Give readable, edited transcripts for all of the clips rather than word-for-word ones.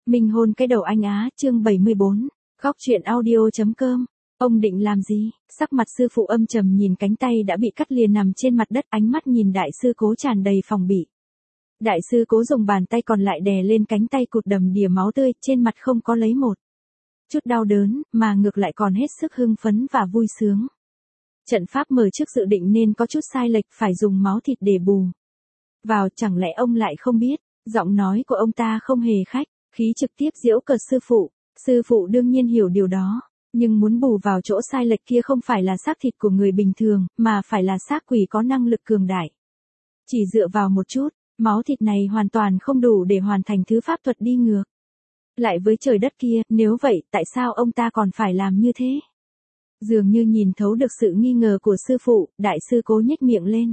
Minh hôn cái đầu anh á, chương 74, góc truyện audio.com. Ông định làm gì? Sắc mặt sư phụ âm trầm nhìn cánh tay đã bị cắt lìa nằm trên mặt đất, ánh mắt nhìn đại sư Cố tràn đầy phòng bị. Đại sư Cố dùng bàn tay còn lại đè lên cánh tay cụt đầm đìa máu tươi, trên mặt không có lấy một chút đau đớn, mà ngược lại còn hết sức hưng phấn và vui sướng. Trận pháp mở trước dự định nên có chút sai lệch, phải dùng máu thịt để bù vào, chẳng lẽ ông lại không biết? Giọng nói của ông ta không hề khách khí, trực tiếp giễu cợt sư phụ. Sư phụ đương nhiên hiểu điều đó, nhưng muốn bù vào chỗ sai lệch kia không phải là xác thịt của người bình thường, mà phải là xác quỷ có năng lực cường đại. Chỉ dựa vào một chút máu thịt này hoàn toàn không đủ để hoàn thành thứ pháp thuật đi ngược lại với trời đất kia, nếu vậy tại sao ông ta còn phải làm như thế? Dường như nhìn thấu được sự nghi ngờ của sư phụ, đại sư Cố nhếch miệng lên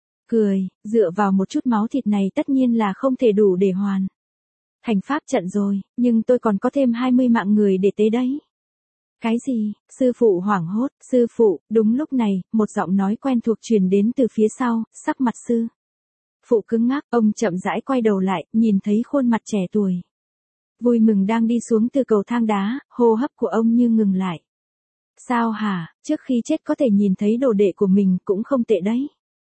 cười, dựa vào một chút máu thịt này tất nhiên là không thể đủ để hoàn thành pháp trận rồi, nhưng tôi còn có thêm 20 mạng người để tế đấy. Cái gì? Sư phụ hoảng hốt. Sư phụ. Đúng lúc này, một giọng nói quen thuộc truyền đến từ phía sau, sắc mặt sư phụ cứng ngắc, ông chậm rãi quay đầu lại, nhìn thấy khuôn mặt trẻ tuổi vui mừng đang đi xuống từ cầu thang đá, hô hấp của ông như ngừng lại. Sao hả? Trước khi chết có thể nhìn thấy đồ đệ của mình cũng không tệ đấy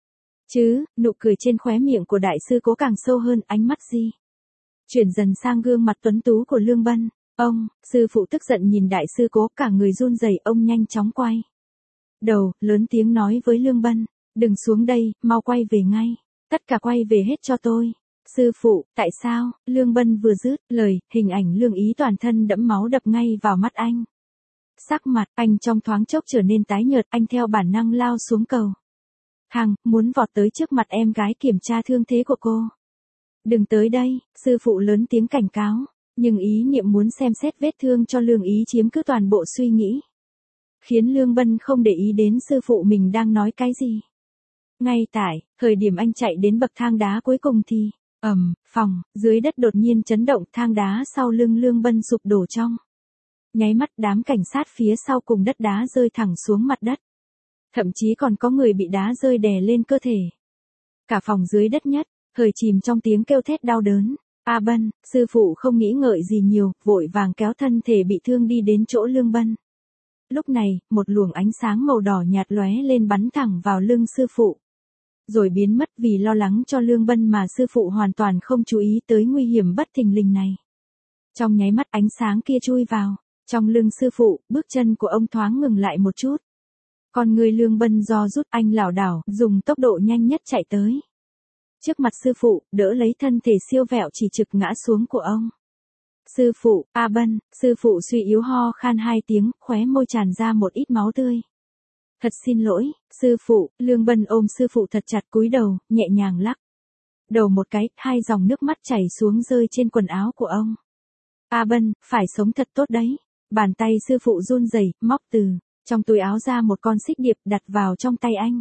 chứ. Nụ cười trên khóe miệng của đại sư Cố càng sâu hơn, ánh mắt gì chuyển dần sang gương mặt tuấn tú của Lương Bân. Ông, sư phụ tức giận nhìn đại sư Cố, cả người run rẩy, ông nhanh chóng quay đầu, lớn tiếng nói với Lương Bân, đừng xuống đây, mau quay về ngay. Tất cả quay về hết cho tôi. Sư phụ, tại sao? Lương Bân vừa dứt lời, hình ảnh Lương Ý toàn thân đẫm máu đập ngay vào mắt anh. Sắc mặt anh trong thoáng chốc trở nên tái nhợt, anh theo bản năng lao xuống cầu thang, muốn vọt tới trước mặt em gái kiểm tra thương thế của cô. Đừng tới đây, sư phụ lớn tiếng cảnh cáo, nhưng ý niệm muốn xem xét vết thương cho Lương Ý chiếm cứ toàn bộ suy nghĩ, khiến Lương Bân không để ý đến sư phụ mình đang nói cái gì. Ngay tại thời điểm anh chạy đến bậc thang đá cuối cùng thì, phòng dưới đất đột nhiên chấn động, thang đá sau lưng Lương Bân sụp đổ trong nháy mắt, đám cảnh sát phía sau cùng đất đá rơi thẳng xuống mặt đất. Thậm chí còn có người bị đá rơi đè lên cơ thể. Cả phòng dưới đất nhất thời chìm trong tiếng kêu thét đau đớn. A Bân, sư phụ không nghĩ ngợi gì nhiều, vội vàng kéo thân thể bị thương đi đến chỗ Lương Bân. Lúc này, một luồng ánh sáng màu đỏ nhạt lóe lên bắn thẳng vào lưng sư phụ, rồi biến mất. Vì lo lắng cho Lương Bân mà sư phụ hoàn toàn không chú ý tới nguy hiểm bất thình lình này. Trong nháy mắt ánh sáng kia chui vào trong lưng sư phụ, bước chân của ông thoáng ngừng lại một chút. Còn người Lương Bân do rút, anh lảo đảo, dùng tốc độ nhanh nhất chạy tới trước mặt sư phụ, đỡ lấy thân thể siêu vẹo chỉ trực ngã xuống của ông. Sư phụ, A Bân, sư phụ suy yếu ho khan 2 tiếng, khóe môi tràn ra một ít máu tươi. Thật xin lỗi, sư phụ. Lương Bân ôm sư phụ thật chặt, cúi đầu, nhẹ nhàng lắc đầu một cái, 2 dòng nước mắt chảy xuống rơi trên quần áo của ông. A Bân, phải sống thật tốt đấy. Bàn tay sư phụ run rẩy, móc từ trong túi áo ra một con xích điệp, đặt vào trong tay anh.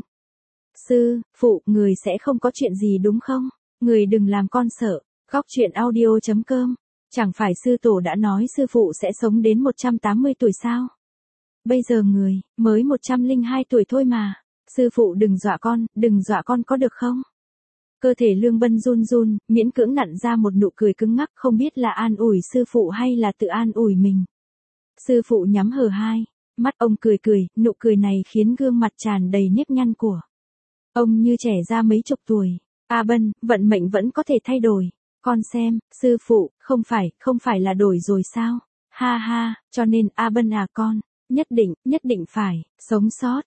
Sư phụ, người sẽ không có chuyện gì đúng không? Người đừng làm con sợ. Góc truyện audio.com. Chẳng phải sư tổ đã nói sư phụ sẽ sống đến 180 tuổi sao? Bây giờ người mới 102 tuổi thôi mà. Sư phụ đừng dọa con có được không? Cơ thể Lương Bân run run, miễn cưỡng nặn ra một nụ cười cứng ngắc, không biết là an ủi sư phụ hay là tự an ủi mình. Sư phụ nhắm hờ 2 mắt, ông cười cười, nụ cười này khiến gương mặt tràn đầy nếp nhăn của ông như trẻ ra mấy chục tuổi. A Bân, vận mệnh vẫn có thể thay đổi. Con xem, sư phụ, không phải là đổi rồi sao? Ha ha, cho nên A Bân à, con nhất định phải sống sót,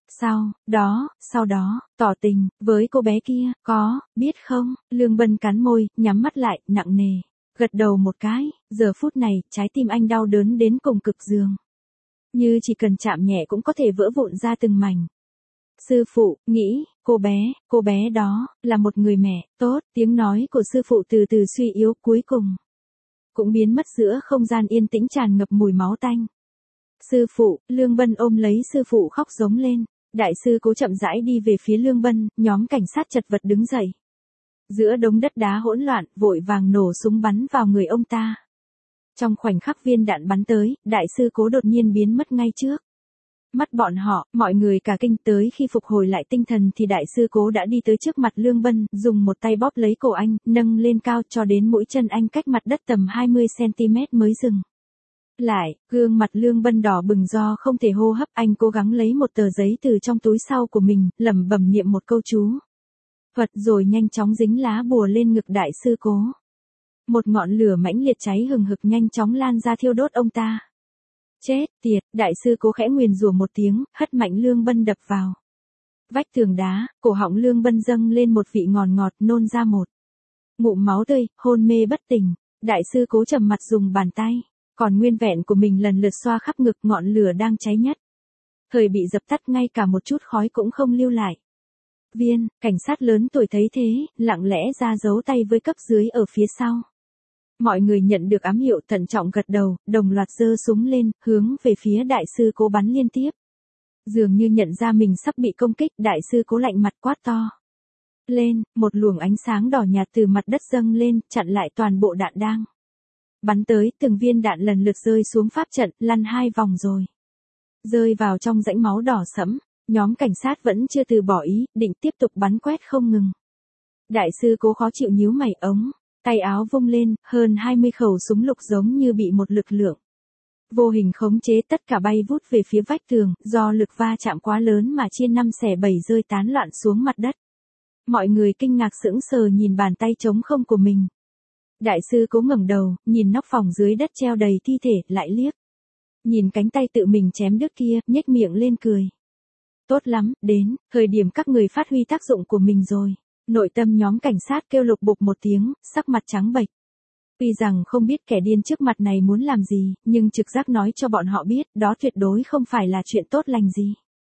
sau đó tỏ tình với cô bé kia, có biết không? Lương Bân cắn môi, nhắm mắt lại, nặng nề gật đầu một cái. Giờ phút này, trái tim anh đau đớn đến cùng cực, dường như chỉ cần chạm nhẹ cũng có thể vỡ vụn ra từng mảnh. Sư phụ nghĩ, cô bé đó là một người mẹ tốt. Tiếng nói của sư phụ từ từ suy yếu, cuối cùng cũng biến mất giữa không gian yên tĩnh tràn ngập mùi máu tanh. Sư phụ. Lương Bân ôm lấy sư phụ khóc giống lên. Đại sư Cố chậm rãi đi về phía Lương Bân, nhóm cảnh sát chật vật đứng dậy. Giữa đống đất đá hỗn loạn, vội vàng nổ súng bắn vào người ông ta. Trong khoảnh khắc viên đạn bắn tới, đại sư Cố đột nhiên biến mất ngay trước Mắt bọn họ, mọi người cả kinh, tới khi phục hồi lại tinh thần thì đại sư Cố đã đi tới trước mặt Lương Bân, dùng một tay bóp lấy cổ anh, nâng lên cao cho đến mũi chân anh cách mặt đất tầm 20 cm mới dừng lại. Gương mặt Lương Bân đỏ bừng do không thể hô hấp, anh cố gắng lấy một tờ giấy từ trong túi sau của mình, lẩm bẩm niệm một câu chú Phật rồi nhanh chóng dính lá bùa lên ngực đại sư Cố. Một ngọn lửa mãnh liệt cháy hừng hực nhanh chóng lan ra thiêu đốt ông ta. Chết tiệt, đại sư Cố khẽ nguyền rủa một tiếng, hất mạnh Lương Bân đập vào vách tường đá, cổ họng Lương Bân dâng lên một vị ngọt ngọt, nôn ra một ngụm máu tươi, hôn mê bất tỉnh. Đại sư Cố trầm mặt dùng bàn tay còn nguyên vẹn của mình lần lượt xoa khắp ngực ngọn lửa đang cháy nhất. Thời bị dập tắt, ngay cả một chút khói cũng không lưu lại. Viên, cảnh sát lớn tuổi thấy thế, lặng lẽ ra giấu tay với cấp dưới ở phía sau. Mọi người nhận được ám hiệu, thận trọng gật đầu, đồng loạt giơ súng lên, hướng về phía đại sư Cố bắn liên tiếp. Dường như nhận ra mình sắp bị công kích, đại sư Cố lạnh mặt quát to lên, một luồng ánh sáng đỏ nhạt từ mặt đất dâng lên, chặn lại toàn bộ đạn đang bắn tới. Từng viên đạn lần lượt rơi xuống pháp trận, lăn 2 vòng rồi rơi vào trong rãnh máu đỏ sẫm. Nhóm cảnh sát vẫn chưa từ bỏ ý, định tiếp tục bắn quét không ngừng. Đại sư Cố khó chịu nhíu mày, ống tay áo vung lên, hơn 20 khẩu súng lục giống như bị một lực lượng vô hình khống chế, tất cả bay vút về phía vách tường, do lực va chạm quá lớn mà chia 5 xẻ 7 rơi tán loạn xuống mặt đất. Mọi người kinh ngạc sững sờ nhìn bàn tay trống không của mình. Đại sư Cố ngẩng đầu, nhìn nóc phòng dưới đất treo đầy thi thể, lại liếc nhìn cánh tay tự mình chém đứt kia, nhếch miệng lên cười. Tốt lắm, đến thời điểm các người phát huy tác dụng của mình rồi. Nội tâm nhóm cảnh sát kêu lục bục một tiếng, sắc mặt trắng bệch. Tuy rằng không biết kẻ điên trước mặt này muốn làm gì, nhưng trực giác nói cho bọn họ biết, đó tuyệt đối không phải là chuyện tốt lành gì.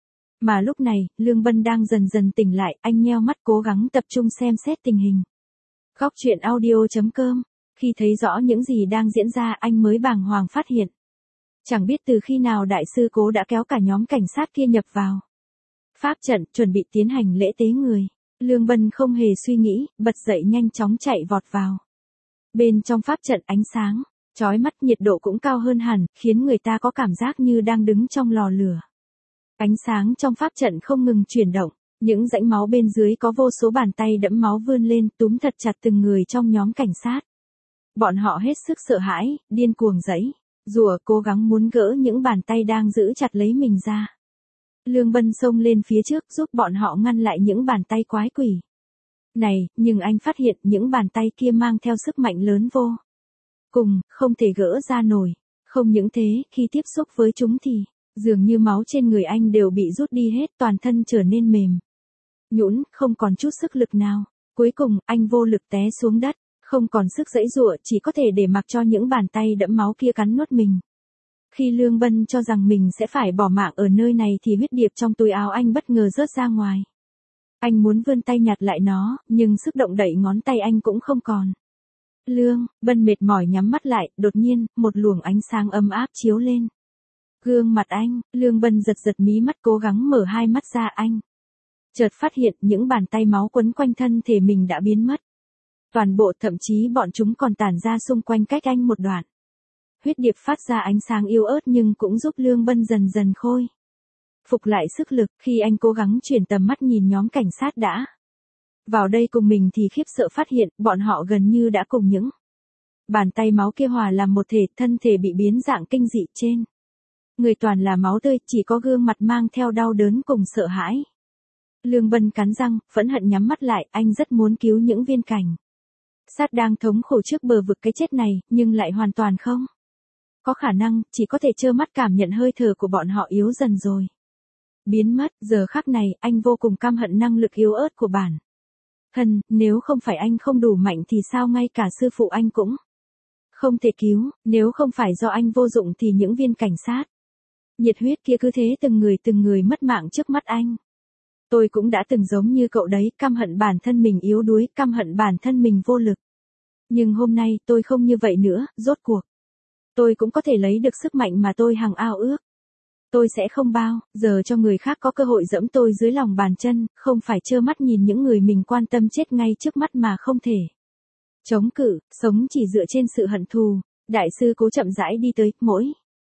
Mà lúc này, Lương Bân đang dần dần tỉnh lại, anh nheo mắt cố gắng tập trung xem xét tình hình. Góc truyện audio.com. Khi thấy rõ những gì đang diễn ra, anh mới bàng hoàng phát hiện. Chẳng biết từ khi nào đại sư Cố đã kéo cả nhóm cảnh sát kia nhập vào pháp trận, chuẩn bị tiến hành lễ tế người. Lương Bân không hề suy nghĩ, bật dậy nhanh chóng chạy vọt vào. Bên trong pháp trận, ánh sáng chói mắt, nhiệt độ cũng cao hơn hẳn, khiến người ta có cảm giác như đang đứng trong lò lửa. Ánh sáng trong pháp trận không ngừng chuyển động, những rãnh máu bên dưới có vô số bàn tay đẫm máu vươn lên, túm thật chặt từng người trong nhóm cảnh sát. Bọn họ hết sức sợ hãi, điên cuồng giãy giụa, cố gắng muốn gỡ những bàn tay đang giữ chặt lấy mình ra. Lương Bân xông lên phía trước giúp bọn họ ngăn lại những bàn tay quái quỷ này, nhưng anh phát hiện những bàn tay kia mang theo sức mạnh lớn vô cùng, không thể gỡ ra nổi. Không những thế, khi tiếp xúc với chúng thì dường như máu trên người anh đều bị rút đi hết, toàn thân trở nên mềm nhũn, không còn chút sức lực nào. Cuối cùng, anh vô lực té xuống đất, không còn sức giãy giụa, chỉ có thể để mặc cho những bàn tay đẫm máu kia cắn nuốt mình. Khi Lương Bân cho rằng mình sẽ phải bỏ mạng ở nơi này thì huyết điệp trong túi áo anh bất ngờ rớt ra ngoài. Anh muốn vươn tay nhặt lại nó, nhưng sức động đậy ngón tay anh cũng không còn. Lương Bân mệt mỏi nhắm mắt lại, đột nhiên, một luồng ánh sáng ấm áp chiếu lên gương mặt anh. Lương Bân giật giật mí mắt, cố gắng mở hai mắt ra. Anh chợt phát hiện những bàn tay máu quấn quanh thân thể mình đã biến mất. Toàn bộ, thậm chí bọn chúng còn tản ra xung quanh cách anh một đoạn. Huyết điệp phát ra ánh sáng yếu ớt nhưng cũng giúp Lương Bân dần dần khôi phục lại sức lực. Khi anh cố gắng chuyển tầm mắt nhìn nhóm cảnh sát đã vào đây cùng mình thì khiếp sợ phát hiện, bọn họ gần như đã cùng những bàn tay máu kia hòa làm một thể, thân thể bị biến dạng kinh dị, trên người toàn là máu tươi, chỉ có gương mặt mang theo đau đớn cùng sợ hãi. Lương Bân cắn răng, phẫn hận nhắm mắt lại, anh rất muốn cứu những viên cảnh sát đang thống khổ trước bờ vực cái chết này, nhưng lại hoàn toàn không có khả năng, chỉ có thể trơ mắt cảm nhận hơi thở của bọn họ yếu dần rồi biến mất. Giờ khắc này, anh vô cùng căm hận năng lực yếu ớt của bản thân, nếu không phải anh không đủ mạnh thì sao ngay cả sư phụ anh cũng không thể cứu, nếu không phải do anh vô dụng thì những viên cảnh sát nhiệt huyết kia cứ thế từng người mất mạng trước mắt anh. Tôi cũng đã từng giống như cậu đấy, căm hận bản thân mình yếu đuối, căm hận bản thân mình vô lực. Nhưng hôm nay, tôi không như vậy nữa, rốt cuộc tôi cũng có thể lấy được sức mạnh mà tôi hằng ao ước. Tôi sẽ không bao giờ cho người khác có cơ hội giẫm tôi dưới lòng bàn chân, không phải trơ mắt nhìn những người mình quan tâm chết ngay trước mắt mà không thể chống cự, sống chỉ dựa trên sự hận thù. Đại sư Cố chậm rãi đi tới, mỗi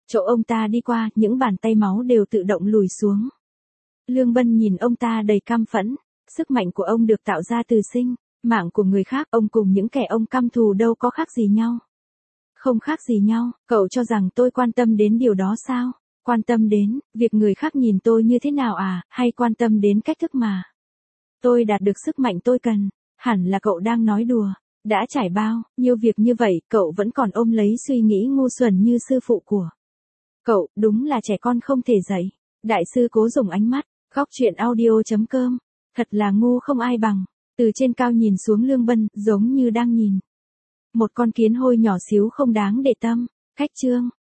Chỗ ông ta đi qua, những bàn tay máu đều tự động lùi xuống. Lương Bân nhìn ông ta đầy căm phẫn. Sức mạnh của ông được tạo ra từ sinh mạng của người khác, ông cùng những kẻ ông căm thù đâu có khác gì nhau. Không khác gì nhau, cậu cho rằng tôi quan tâm đến điều đó sao? Quan tâm đến việc người khác nhìn tôi như thế nào à, hay quan tâm đến cách thức mà tôi đạt được sức mạnh tôi cần? Hẳn là cậu đang nói đùa. Đã trải bao nhiêu việc như vậy, cậu vẫn còn ôm lấy suy nghĩ ngu xuẩn như sư phụ của cậu, đúng là trẻ con không thể dạy. Đại sư Cố dùng ánh mắt, góc truyện audio.com, thật là ngu không ai bằng. Từ trên cao nhìn xuống Lương Bân, giống như đang nhìn một con kiến hôi nhỏ xíu không đáng để tâm. Khách chương